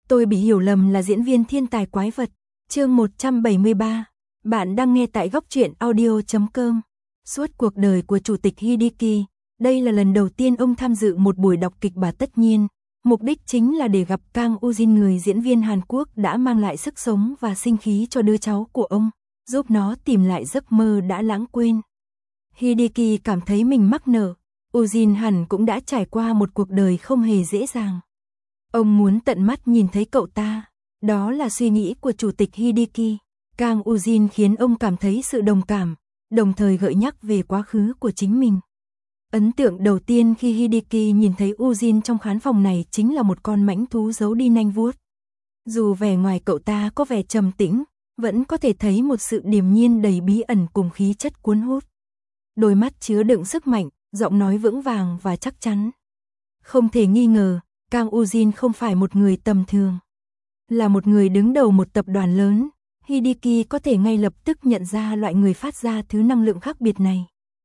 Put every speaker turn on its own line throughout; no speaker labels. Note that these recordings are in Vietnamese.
Tôi bị hiểu lầm là diễn viên thiên tài quái vật. Chương 173. Bạn đang nghe tại góc truyện audio.com. Suốt cuộc đời của Chủ tịch Hideki, đây là lần đầu tiên ông tham dự một buổi đọc kịch bản. Tất nhiên, mục đích chính là để gặp Kang Ujin, người diễn viên Hàn Quốc đã mang lại sức sống và sinh khí cho đứa cháu của ông, giúp nó tìm lại giấc mơ đã lãng quên. Hideki cảm thấy mình mắc nợ. Ujin hẳn cũng đã trải qua một cuộc đời không hề dễ dàng. Ông muốn tận mắt nhìn thấy cậu ta. Đó là suy nghĩ của Chủ tịch Hideki. Kang Ujin khiến ông cảm thấy sự đồng cảm, đồng thời gợi nhắc về quá khứ của chính mình. Ấn tượng đầu tiên khi Hideki nhìn thấy Ujin trong khán phòng này chính là một con mãnh thú giấu đi nanh vuốt. Dù vẻ ngoài cậu ta có vẻ trầm tĩnh, vẫn có thể thấy một sự điềm nhiên đầy bí ẩn cùng khí chất cuốn hút. Đôi mắt chứa đựng sức mạnh, giọng nói vững vàng và chắc chắn. Không thể nghi ngờ, Kang Ujin không phải một người tầm thường. Là một người đứng đầu một tập đoàn lớn, Hideki có thể ngay lập tức nhận ra loại người phát ra thứ năng lượng khác biệt này.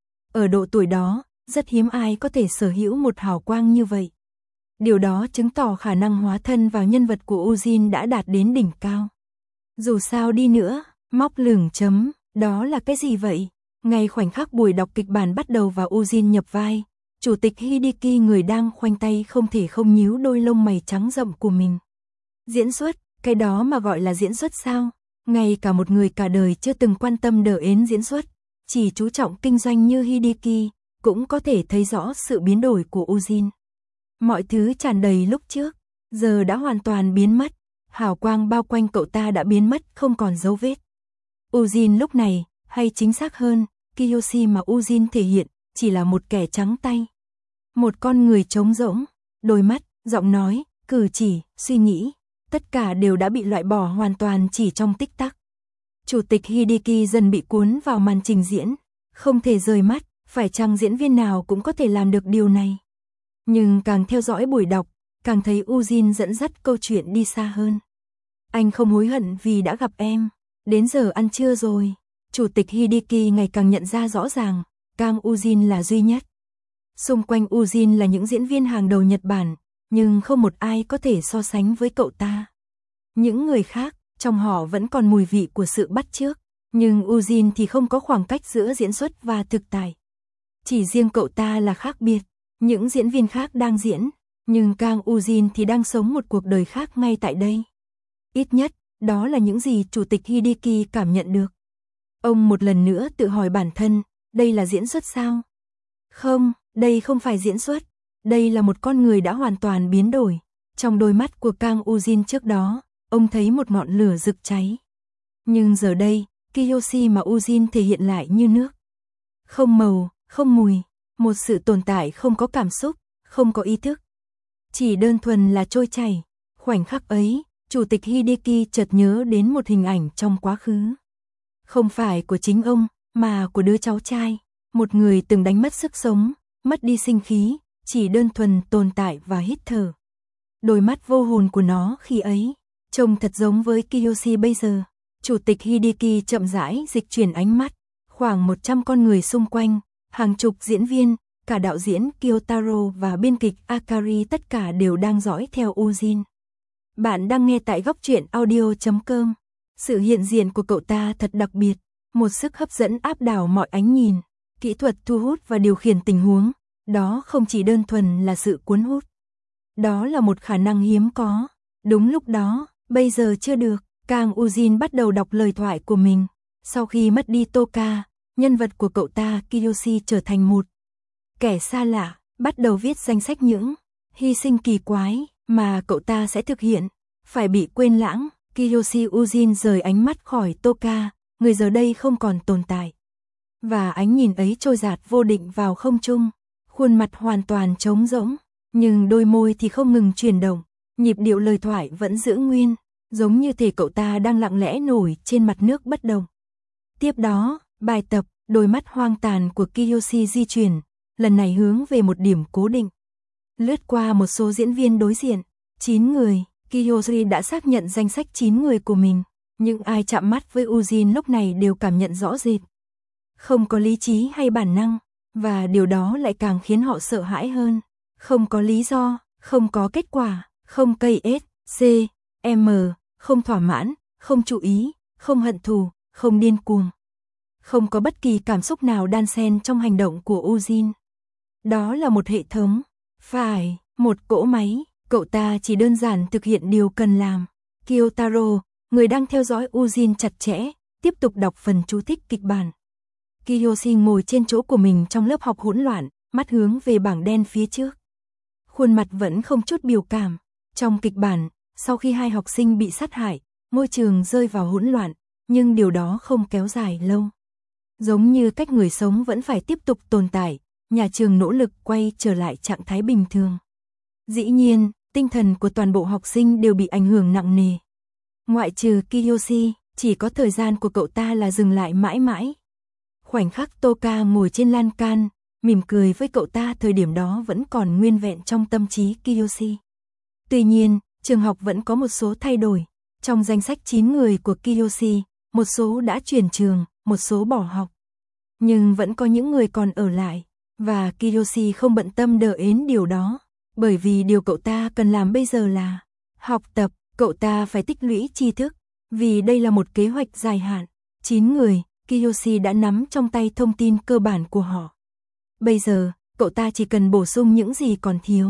Ở độ tuổi đó, rất hiếm ai có thể sở hữu một hào quang như vậy. Điều đó chứng tỏ khả năng hóa thân vào nhân vật của Ujin đã đạt đến đỉnh cao. Dù sao đi nữa, móc lửng chấm, đó là cái gì vậy? Ngay khoảnh khắc buổi đọc kịch bản bắt đầu và Ujin nhập vai, Chủ tịch Hideki người đang khoanh tay không thể không nhíu đôi lông mày trắng rậm của mình. Diễn xuất, cái đó mà gọi là diễn xuất sao? Ngay cả một người cả đời chưa từng quan tâm đến diễn xuất, chỉ chú trọng kinh doanh như Hideki, cũng có thể thấy rõ sự biến đổi của Ujin. Mọi thứ tràn đầy lúc trước, giờ đã hoàn toàn biến mất, hào quang bao quanh cậu ta đã biến mất không còn dấu vết. Ujin lúc này, hay chính xác hơn, Kiyoshi mà Ujin thể hiện, chỉ là một kẻ trắng tay. Một con người trống rỗng, đôi mắt, giọng nói, cử chỉ, suy nghĩ, tất cả đều đã bị loại bỏ hoàn toàn chỉ trong tích tắc. Chủ tịch Hideki dần bị cuốn vào màn trình diễn, không thể rời mắt, phải chăng diễn viên nào cũng có thể làm được điều này. Nhưng càng theo dõi buổi đọc, càng thấy Ujin dẫn dắt câu chuyện đi xa hơn. Anh không hối hận vì đã gặp em, đến giờ ăn trưa rồi. Chủ tịch Hideki ngày càng nhận ra rõ ràng, Kang Ujin là duy nhất. Xung quanh Ujin là những diễn viên hàng đầu Nhật Bản, nhưng không một ai có thể so sánh với cậu ta. Những người khác, trong họ vẫn còn mùi vị của sự bắt chước, nhưng Ujin thì không có khoảng cách giữa diễn xuất và thực tại. Chỉ riêng cậu ta là khác biệt, những diễn viên khác đang diễn, nhưng Kang Ujin thì đang sống một cuộc đời khác ngay tại đây. Ít nhất, đó là những gì Chủ tịch Hideki cảm nhận được. Ông một lần nữa tự hỏi bản thân, đây là diễn xuất sao? Không, đây không phải diễn xuất, đây là một con người đã hoàn toàn biến đổi. Trong đôi mắt của Kang Ujin trước đó, ông thấy một ngọn lửa rực cháy. Nhưng giờ đây, Kiyoshi mà Ujin thể hiện lại như nước. Không màu, không mùi, một sự tồn tại không có cảm xúc, không có ý thức. Chỉ đơn thuần là trôi chảy. Khoảnh khắc ấy, Chủ tịch Hideki chợt nhớ đến một hình ảnh trong quá khứ. Không phải của chính ông, mà của đứa cháu trai. Một người từng đánh mất sức sống, mất đi sinh khí, chỉ đơn thuần tồn tại và hít thở. Đôi mắt vô hồn của nó khi ấy, trông thật giống với Kiyoshi bây giờ. Chủ tịch Hideki chậm rãi dịch chuyển ánh mắt, khoảng 100 con người xung quanh, hàng chục diễn viên, cả đạo diễn Kyotaro và biên kịch Akari tất cả đều đang dõi theo Ujin. Bạn đang nghe tại góc truyện audio.com. Sự hiện diện của cậu ta thật đặc biệt, một sức hấp dẫn áp đảo mọi ánh nhìn, kỹ thuật thu hút và điều khiển tình huống, đó không chỉ đơn thuần là sự cuốn hút. Đó là một khả năng hiếm có. Đúng lúc đó, bây giờ chưa được, Kang Ujin bắt đầu đọc lời thoại của mình. Sau khi mất đi Toka, nhân vật của cậu ta Kiyoshi trở thành một kẻ xa lạ, bắt đầu viết danh sách những hy sinh kỳ quái mà cậu ta sẽ thực hiện, phải bị quên lãng. Kiyoshi Ujin rời ánh mắt khỏi Toka, người giờ đây không còn tồn tại. Và ánh nhìn ấy trôi dạt vô định vào không trung, khuôn mặt hoàn toàn trống rỗng, nhưng đôi môi thì không ngừng chuyển động, nhịp điệu lời thoại vẫn giữ nguyên, giống như thể cậu ta đang lặng lẽ nổi trên mặt nước bất động. Tiếp đó, bài tập, đôi mắt hoang tàn của Kiyoshi di chuyển, lần này hướng về một điểm cố định. Lướt qua một số diễn viên đối diện, 9 người, Kiyoshi đã xác nhận danh sách 9 người của mình, nhưng ai chạm mắt với Ujin lúc này đều cảm nhận rõ rệt. Không có lý trí hay bản năng, và điều đó lại càng khiến họ sợ hãi hơn. Không có lý do, không có kết quả, không KSC, không thỏa mãn, không chú ý, không hận thù, không điên cuồng. Không có bất kỳ cảm xúc nào đan xen trong hành động của Ujin. Đó là một hệ thống, phải, một cỗ máy, cậu ta chỉ đơn giản thực hiện điều cần làm. Kyotaro, người đang theo dõi Ujin chặt chẽ, tiếp tục đọc phần chú thích kịch bản. Kiyoshi ngồi trên chỗ của mình trong lớp học hỗn loạn, mắt hướng về bảng đen phía trước. Khuôn mặt vẫn không chút biểu cảm. Trong kịch bản, sau khi 2 học sinh bị sát hại, ngôi trường rơi vào hỗn loạn, nhưng điều đó không kéo dài lâu. Giống như cách người sống vẫn phải tiếp tục tồn tại, nhà trường nỗ lực quay trở lại trạng thái bình thường. Dĩ nhiên, tinh thần của toàn bộ học sinh đều bị ảnh hưởng nặng nề. Ngoại trừ Kiyoshi, chỉ có thời gian của cậu ta là dừng lại mãi mãi. Khoảnh khắc Toka ngồi trên lan can, mỉm cười với cậu ta thời điểm đó vẫn còn nguyên vẹn trong tâm trí Kiyoshi. Tuy nhiên, trường học vẫn có một số thay đổi. Trong danh sách 9 người của Kiyoshi, một số đã chuyển trường, một số bỏ học. Nhưng vẫn có những người còn ở lại, và Kiyoshi không bận tâm đờ ến điều đó, bởi vì điều cậu ta cần làm bây giờ là học tập, cậu ta phải tích lũy tri thức, vì đây là một kế hoạch dài hạn. 9 người, Kiyoshi đã nắm trong tay thông tin cơ bản của họ. Bây giờ, cậu ta chỉ cần bổ sung những gì còn thiếu.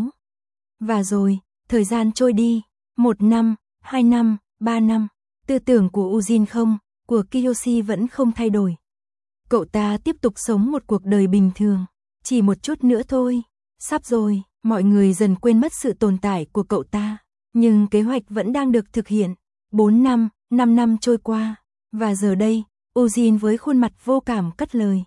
Và rồi, thời gian trôi đi, 1 năm, 2 năm, 3 năm, tư tưởng của Ujin không, của Kiyoshi vẫn không thay đổi. Cậu ta tiếp tục sống một cuộc đời bình thường, chỉ một chút nữa thôi, sắp rồi, mọi người dần quên mất sự tồn tại của cậu ta, nhưng kế hoạch vẫn đang được thực hiện. 4 năm, 5 năm trôi qua, và giờ đây, Ujin với khuôn mặt vô cảm cất lời.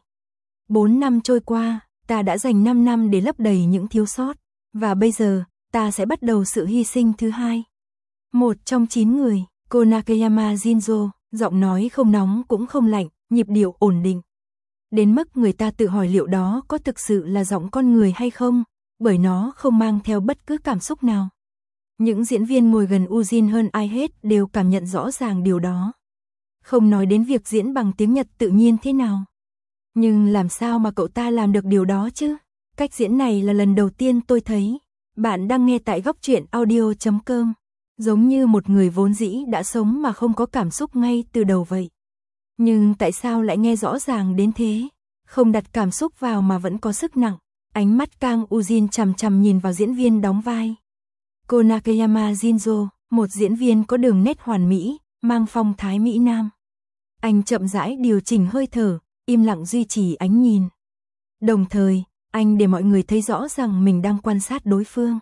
4 năm trôi qua, ta đã dành 5 năm để lấp đầy những thiếu sót, và bây giờ, ta sẽ bắt đầu sự hy sinh thứ hai. Một trong 9 người, Konakeyama Jinzo, giọng nói không nóng cũng không lạnh, nhịp điệu ổn định. Đến mức người ta tự hỏi liệu đó có thực sự là giọng con người hay không, bởi nó không mang theo bất cứ cảm xúc nào. Những diễn viên ngồi gần Ujin hơn ai hết đều cảm nhận rõ ràng điều đó. Không nói đến việc diễn bằng tiếng Nhật tự nhiên thế nào. Nhưng làm sao mà cậu ta làm được điều đó chứ? Cách diễn này là lần đầu tiên tôi thấy. Bạn đang nghe tại góc truyện audio.com. Giống như một người vốn dĩ đã sống mà không có cảm xúc ngay từ đầu vậy. Nhưng tại sao lại nghe rõ ràng đến thế? Không đặt cảm xúc vào mà vẫn có sức nặng. Ánh mắt Kang Ujin chằm chằm nhìn vào diễn viên đóng vai Konakeyama Jinzo, một diễn viên có đường nét hoàn mỹ, mang phong thái Mỹ Nam. Anh chậm rãi điều chỉnh hơi thở, im lặng duy trì ánh nhìn. Đồng thời, anh để mọi người thấy rõ rằng mình đang quan sát đối phương.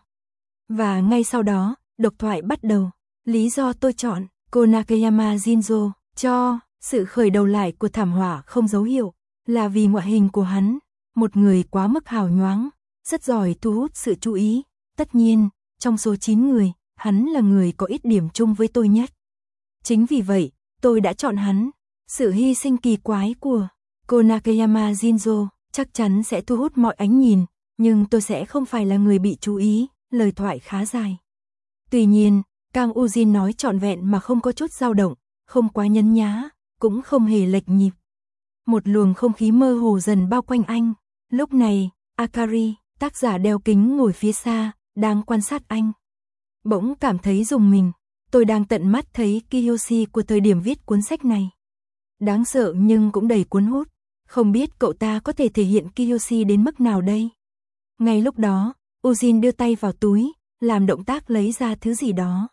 Và ngay sau đó, độc thoại bắt đầu. Lý do tôi chọn Konakeyama Jinzo cho sự khởi đầu lại của thảm họa không dấu hiệu là vì ngoại hình của hắn, một người quá mức hào nhoáng, rất giỏi thu hút sự chú ý. Tất nhiên, trong số 9 người, hắn là người có ít điểm chung với tôi nhất. Chính vì vậy, tôi đã chọn hắn. Sự hy sinh kỳ quái của Konakeyama Jinzo chắc chắn sẽ thu hút mọi ánh nhìn, nhưng tôi sẽ không phải là người bị chú ý. Lời thoại khá dài. Tuy nhiên, Kang Ujin nói trọn vẹn mà không có chút dao động, không quá nhấn nhá, cũng không hề lệch nhịp. Một luồng không khí mơ hồ dần bao quanh anh. Lúc này, Akari, tác giả đeo kính ngồi phía xa, đang quan sát anh. Bỗng cảm thấy rùng mình, tôi đang tận mắt thấy Kiyoshi của thời điểm viết cuốn sách này. Đáng sợ nhưng cũng đầy cuốn hút, không biết cậu ta có thể thể hiện Kiyoshi đến mức nào đây. Ngay lúc đó, Ujin đưa tay vào túi, làm động tác lấy ra thứ gì đó.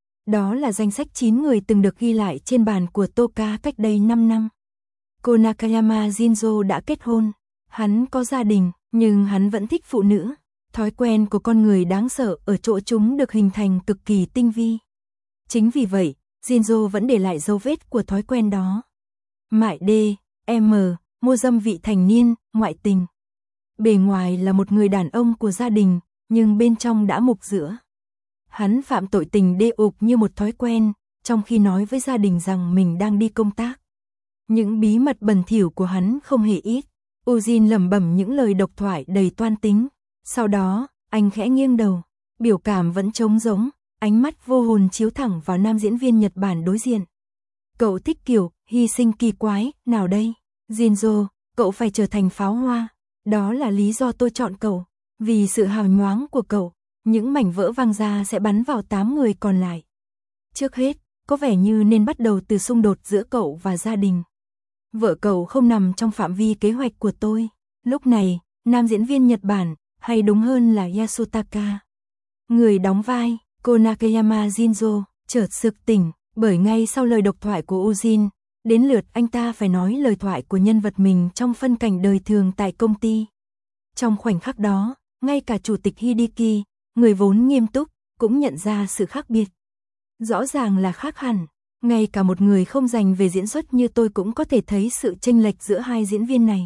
Đó là danh sách 9 người từng được ghi lại trên bàn của Toka cách đây 5 năm. Konakeyama Jinzo đã kết hôn, hắn có gia đình, nhưng hắn vẫn thích phụ nữ. Thói quen của con người đáng sợ ở chỗ chúng được hình thành cực kỳ tinh vi. Chính vì vậy, Jinzo vẫn để lại dấu vết của thói quen đó. Mại đê, mua dâm vị thành niên, ngoại tình. Bề ngoài là một người đàn ông của gia đình, nhưng bên trong đã mục rửa. Hắn phạm tội tình đê ục như một thói quen, trong khi nói với gia đình rằng mình đang đi công tác. Những bí mật bẩn thỉu của hắn không hề ít. Ujin lẩm bẩm những lời độc thoại đầy toan tính. Sau đó, anh khẽ nghiêng đầu, biểu cảm vẫn trống rỗng, ánh mắt vô hồn chiếu thẳng vào nam diễn viên Nhật Bản đối diện. Cậu thích kiểu hy sinh kỳ quái nào đây? Jinzo, cậu phải trở thành pháo hoa. Đó là lý do tôi chọn cậu. Vì sự hào nhoáng của cậu, những mảnh vỡ văng ra sẽ bắn vào 8 người còn lại. Trước hết, có vẻ như nên bắt đầu từ xung đột giữa cậu và gia đình. Vợ cậu không nằm trong phạm vi kế hoạch của tôi. Lúc này, nam diễn viên Nhật Bản, hay đúng hơn là Yasutaka, người đóng vai cô Nakayama Jinzo, chợt sực tỉnh, bởi ngay sau lời độc thoại của Ujin, đến lượt anh ta phải nói lời thoại của nhân vật mình trong phân cảnh đời thường tại công ty. Trong khoảnh khắc đó, ngay cả chủ tịch Hideki, người vốn nghiêm túc, cũng nhận ra sự khác biệt. Rõ ràng là khác hẳn, ngay cả một người không dành về diễn xuất như tôi cũng có thể thấy sự chênh lệch giữa hai diễn viên này.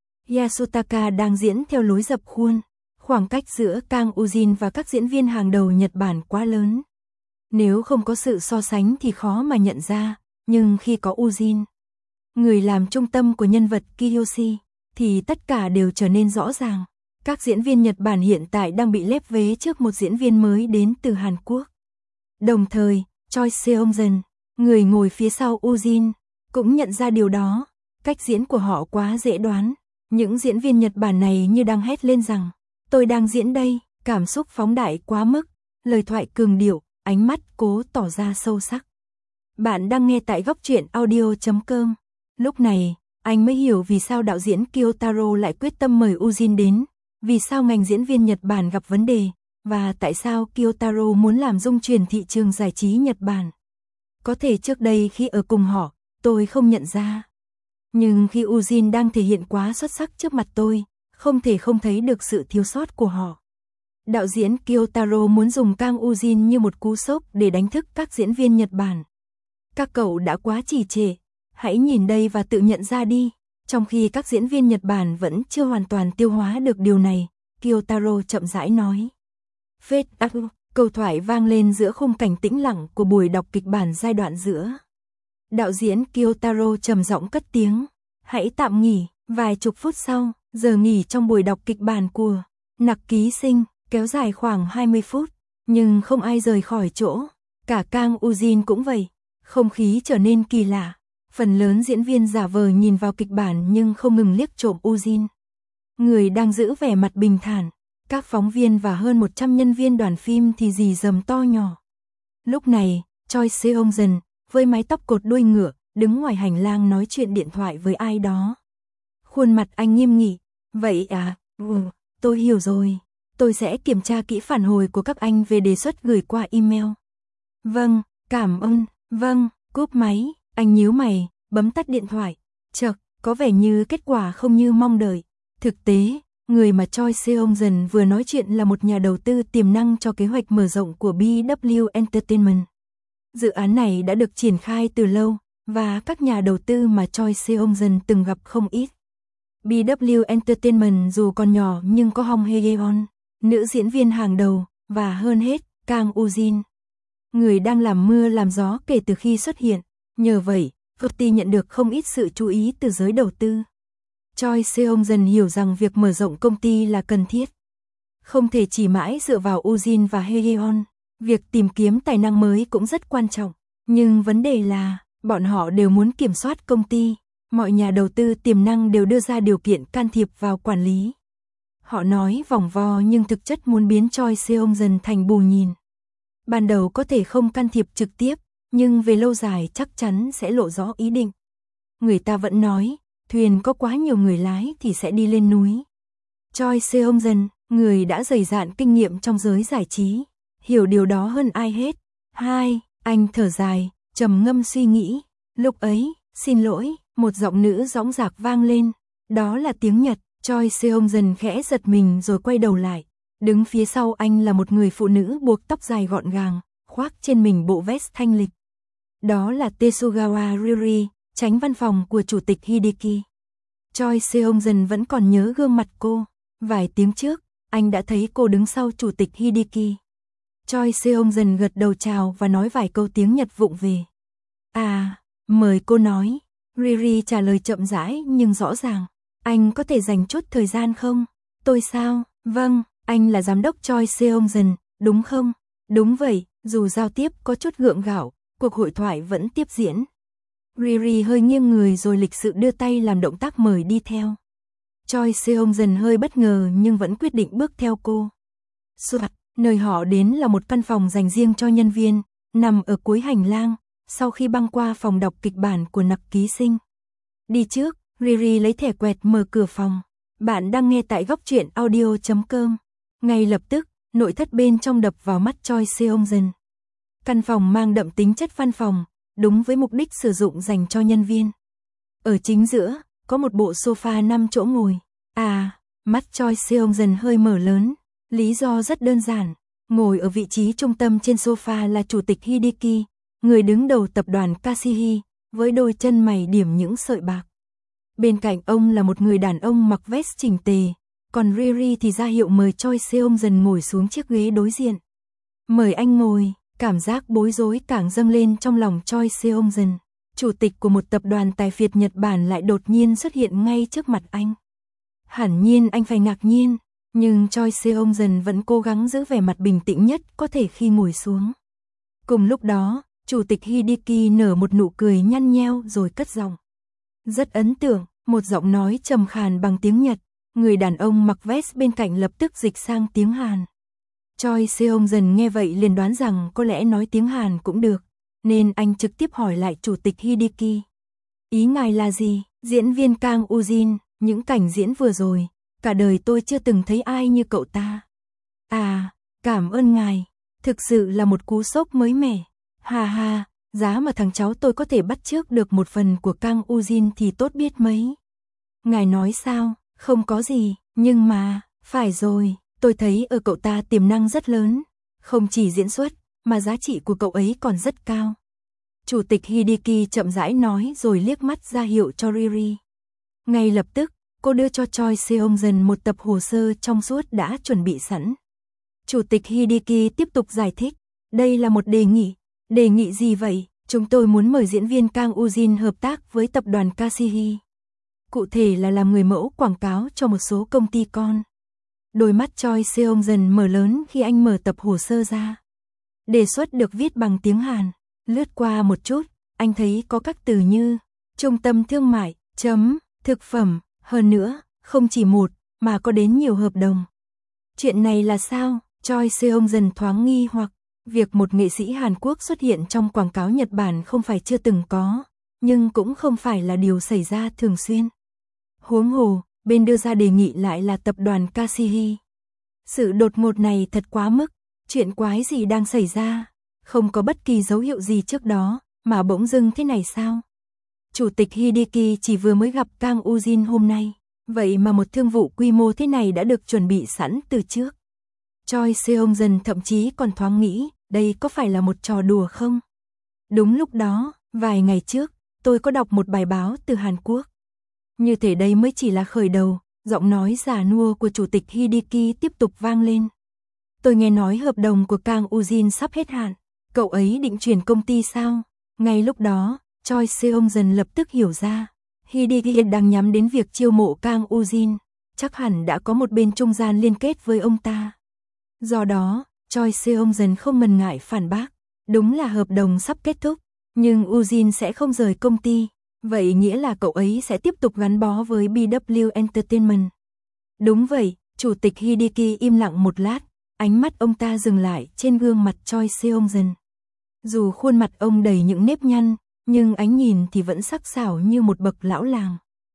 Yasutaka đang diễn theo lối dập khuôn, khoảng cách giữa Kang Ujin và các diễn viên hàng đầu Nhật Bản quá lớn. Nếu không có sự so sánh thì khó mà nhận ra, nhưng khi có Ujin, người làm trung tâm của nhân vật Kiyoshi, thì tất cả đều trở nên rõ ràng. Các diễn viên Nhật Bản hiện tại đang bị lép vế trước một diễn viên mới đến từ Hàn Quốc. Đồng thời, Choi Seong-jeon, người ngồi phía sau Ujin, cũng nhận ra điều đó. Cách diễn của họ quá dễ đoán. Những diễn viên Nhật Bản này như đang hét lên rằng, tôi đang diễn đây, cảm xúc phóng đại quá mức, lời thoại cường điệu, ánh mắt cố tỏ ra sâu sắc. Bạn đang nghe tại góc truyện audio.com. Lúc này, anh mới hiểu vì sao đạo diễn Kyotaro lại quyết tâm mời Ujin đến, vì sao ngành diễn viên Nhật Bản gặp vấn đề, và tại sao Kyotaro muốn làm rung chuyển thị trường giải trí Nhật Bản. Có thể trước đây khi ở cùng họ, tôi không nhận ra. Nhưng khi Ujin đang thể hiện quá xuất sắc trước mặt tôi, không thể không thấy được sự thiếu sót của họ. Đạo diễn Kyotaro muốn dùng Kang Ujin như một cú sốc để đánh thức các diễn viên Nhật Bản. Các cậu đã quá trì trệ, hãy nhìn đây và tự nhận ra đi. Trong khi các diễn viên Nhật Bản vẫn chưa hoàn toàn tiêu hóa được điều này, Kyotaro chậm rãi nói. Phết ác, câu thoại vang lên giữa khung cảnh tĩnh lặng của buổi đọc kịch bản giai đoạn giữa. Đạo diễn Kyotaro trầm giọng cất tiếng, hãy tạm nghỉ. Vài chục phút sau, giờ nghỉ trong buổi đọc kịch bản của Nặc Ký Sinh, kéo dài khoảng 20 phút, nhưng không ai rời khỏi chỗ. Cả Kang Ujin cũng vậy, không khí trở nên kỳ lạ. Phần lớn diễn viên giả vờ nhìn vào kịch bản nhưng không ngừng liếc trộm Ujin, người đang giữ vẻ mặt bình thản. Các phóng viên và hơn 100 nhân viên đoàn phim thì rì rầm to nhỏ. Lúc này, Choi Seong-jeon, với mái tóc cột đuôi ngựa, đứng ngoài hành lang nói chuyện điện thoại với ai đó. Khuôn mặt anh nghiêm nghị. Vậy à, tôi hiểu rồi. Tôi sẽ kiểm tra kỹ phản hồi của các anh về đề xuất gửi qua email. Vâng, cảm ơn. Vâng, cúp máy. Anh nhíu mày, bấm tắt điện thoại. Chợt, có vẻ như kết quả không như mong đợi. Thực tế, người mà Choi Seong-jeon vừa nói chuyện là một nhà đầu tư tiềm năng cho kế hoạch mở rộng của BW Entertainment. Dự án này đã được triển khai từ lâu, và các nhà đầu tư mà Choi Seong-jeon từng gặp không ít. BW Entertainment dù còn nhỏ nhưng có Hong Hye-yeon, nữ diễn viên hàng đầu, và hơn hết, Kang Ujin, người đang làm mưa làm gió kể từ khi xuất hiện. Nhờ vậy, công ty nhận được không ít sự chú ý từ giới đầu tư. Choi Seong-jeon hiểu rằng việc mở rộng công ty là cần thiết. Không thể chỉ mãi dựa vào Ujin và Hye-yeon. Việc tìm kiếm tài năng mới cũng rất quan trọng. Nhưng vấn đề là, bọn họ đều muốn kiểm soát công ty. Mọi nhà đầu tư tiềm năng đều đưa ra điều kiện can thiệp vào quản lý. Họ nói vòng vo nhưng thực chất muốn biến Choi Seong-jeon thành bù nhìn. Ban đầu có thể không can thiệp trực tiếp, nhưng về lâu dài chắc chắn sẽ lộ rõ ý định. Người ta vẫn nói, thuyền có quá nhiều người lái thì sẽ đi lên núi. Choi Seong-jeon, người đã dày dạn kinh nghiệm trong giới giải trí, hiểu điều đó hơn ai hết. Anh thở dài, trầm ngâm suy nghĩ. Lúc ấy, xin lỗi, một giọng nữ dõng dạc vang lên. Đó là tiếng Nhật. Choi Seong-jeon khẽ giật mình rồi quay đầu lại. Đứng phía sau anh là một người phụ nữ buộc tóc dài gọn gàng, khoác trên mình bộ vest thanh lịch. Đó là Tetsugawa Ryuri, chánh văn phòng của chủ tịch Hideki. Choi Seong-jeon vẫn còn nhớ gương mặt cô. Vài tiếng trước, anh đã thấy cô đứng sau chủ tịch Hideki. Choi Seong-jeon gật đầu chào và nói vài câu tiếng Nhật vụng về. Mời cô nói. Riri trả lời chậm rãi nhưng rõ ràng. Anh có thể dành chút thời gian không? Tôi sao? Vâng, anh là giám đốc Choi Seong-jeon, đúng không? Đúng vậy, dù giao tiếp có chút gượng gạo, cuộc hội thoại vẫn tiếp diễn. Riri hơi nghiêng người rồi lịch sự đưa tay làm động tác mời đi theo. Choi Seong-jeon hơi bất ngờ nhưng vẫn quyết định bước theo cô. Nơi họ đến là một căn phòng dành riêng cho nhân viên, nằm ở cuối hành lang, sau khi băng qua phòng đọc kịch bản của Nặc ký sinh. Đi trước, Riri lấy thẻ quẹt mở cửa phòng. Bạn đang nghe tại góc truyện audio.com. Ngay lập tức, nội thất bên trong đập vào mắt Choi Seong-jeon. Căn phòng mang đậm tính chất văn phòng, đúng với mục đích sử dụng dành cho nhân viên. Ở chính giữa, có một bộ sofa 5 chỗ ngồi. Mắt Choi Seong-jeon hơi mở lớn. Lý do rất đơn giản. Ngồi ở vị trí trung tâm trên sofa là Chủ tịch Hideki, người đứng đầu tập đoàn Kasihi, với đôi chân mày điểm những sợi bạc. Bên cạnh ông là một người đàn ông mặc vest chỉnh tề, còn Riri thì ra hiệu mời Choi Seong-jeon ngồi xuống chiếc ghế đối diện. Mời anh ngồi, cảm giác bối rối càng dâng lên trong lòng Choi Seong-jeon. Chủ tịch của một tập đoàn tài phiệt Nhật Bản lại đột nhiên xuất hiện ngay trước mặt anh. Hẳn nhiên anh phải ngạc nhiên, nhưng Choi Seong-jeon vẫn cố gắng giữ vẻ mặt bình tĩnh nhất có thể khi ngồi xuống. Cùng lúc đó, Chủ tịch Hideki nở một nụ cười nhăn nheo rồi cất giọng. Rất ấn tượng, một giọng nói trầm khàn bằng tiếng Nhật, người đàn ông mặc vest bên cạnh lập tức dịch sang tiếng Hàn. Choi Seong-jeon nghe vậy liền đoán rằng có lẽ nói tiếng Hàn cũng được, nên anh trực tiếp hỏi lại Chủ tịch Hideki. Ý ngài là gì? Diễn viên Kang Ujin, những cảnh diễn vừa rồi, cả đời tôi chưa từng thấy ai như cậu ta. Cảm ơn ngài, thực sự là một cú sốc mới mẻ. Ha ha, giá mà thằng cháu tôi có thể bắt chước được một phần của Kang Ujin thì tốt biết mấy. Ngài nói sao? Không có gì, nhưng mà, phải rồi, tôi thấy ở cậu ta tiềm năng rất lớn, không chỉ diễn xuất, mà giá trị của cậu ấy còn rất cao. Chủ tịch Hideki chậm rãi nói rồi liếc mắt ra hiệu cho Riri. Ngay lập tức, cô đưa cho Choi Seong-jeon một tập hồ sơ trong suốt đã chuẩn bị sẵn. Chủ tịch Hideki tiếp tục giải thích, đây là một đề nghị. Đề nghị gì vậy? Chúng tôi muốn mời diễn viên Kang Ujin hợp tác với tập đoàn Kasihi. Cụ thể là làm người mẫu quảng cáo cho một số công ty con. Đôi mắt Choi Seong-jeon mở lớn khi anh mở tập hồ sơ ra. Đề xuất được viết bằng tiếng Hàn. Lướt qua một chút, anh thấy có các từ như trung tâm thương mại, thực phẩm, hơn nữa, không chỉ một, mà có đến nhiều hợp đồng. Chuyện này là sao? Choi Seong-jeon thoáng nghi hoặc, việc một nghệ sĩ Hàn Quốc xuất hiện trong quảng cáo Nhật Bản không phải chưa từng có, nhưng cũng không phải là điều xảy ra thường xuyên. Huống hồ, bên đưa ra đề nghị lại là tập đoàn Kasihi. Sự đột ngột này thật quá mức, chuyện quái gì đang xảy ra? Không có bất kỳ dấu hiệu gì trước đó, mà bỗng dưng thế này sao? Chủ tịch Hideki chỉ vừa mới gặp Kang Ujin hôm nay, vậy mà một thương vụ quy mô thế này đã được chuẩn bị sẵn từ trước. Choi Seong-jeon thậm chí còn thoáng nghĩ, đây có phải là một trò đùa không? Đúng lúc đó, vài ngày trước, tôi có đọc một bài báo từ Hàn Quốc. Như thể đây mới chỉ là khởi đầu, giọng nói già nua của Chủ tịch Hideki tiếp tục vang lên. Tôi nghe nói hợp đồng của Kang Ujin sắp hết hạn, cậu ấy định chuyển công ty sao? Ngay lúc đó, Choi Seong-jeon lập tức hiểu ra, Hideki đang nhắm đến việc chiêu mộ Kang Ujin, chắc hẳn đã có một bên trung gian liên kết với ông ta. Do đó, Choi Seong-jeon không ngần ngại phản bác, đúng là hợp đồng sắp kết thúc, nhưng Ujin sẽ không rời công ty, vậy nghĩa là cậu ấy sẽ tiếp tục gắn bó với BW Entertainment. Đúng vậy, Chủ tịch Hideki im lặng một lát, ánh mắt ông ta dừng lại trên gương mặt Choi Seong-jeon. Dù khuôn mặt ông đầy những nếp nhăn, nhưng ánh nhìn thì vẫn sắc sảo như một bậc lão làng.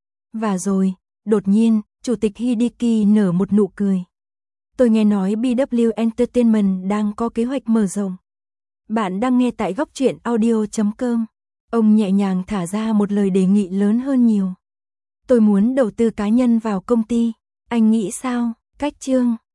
Và rồi, đột nhiên, Chủ tịch Hideki nở một nụ cười. Tôi nghe nói BW Entertainment đang có kế hoạch mở rộng. Bạn đang nghe tại góc truyện audio.com. Ông nhẹ nhàng thả ra một lời đề nghị lớn hơn nhiều. Tôi muốn đầu tư cá nhân vào công ty. Anh nghĩ sao? Cách chương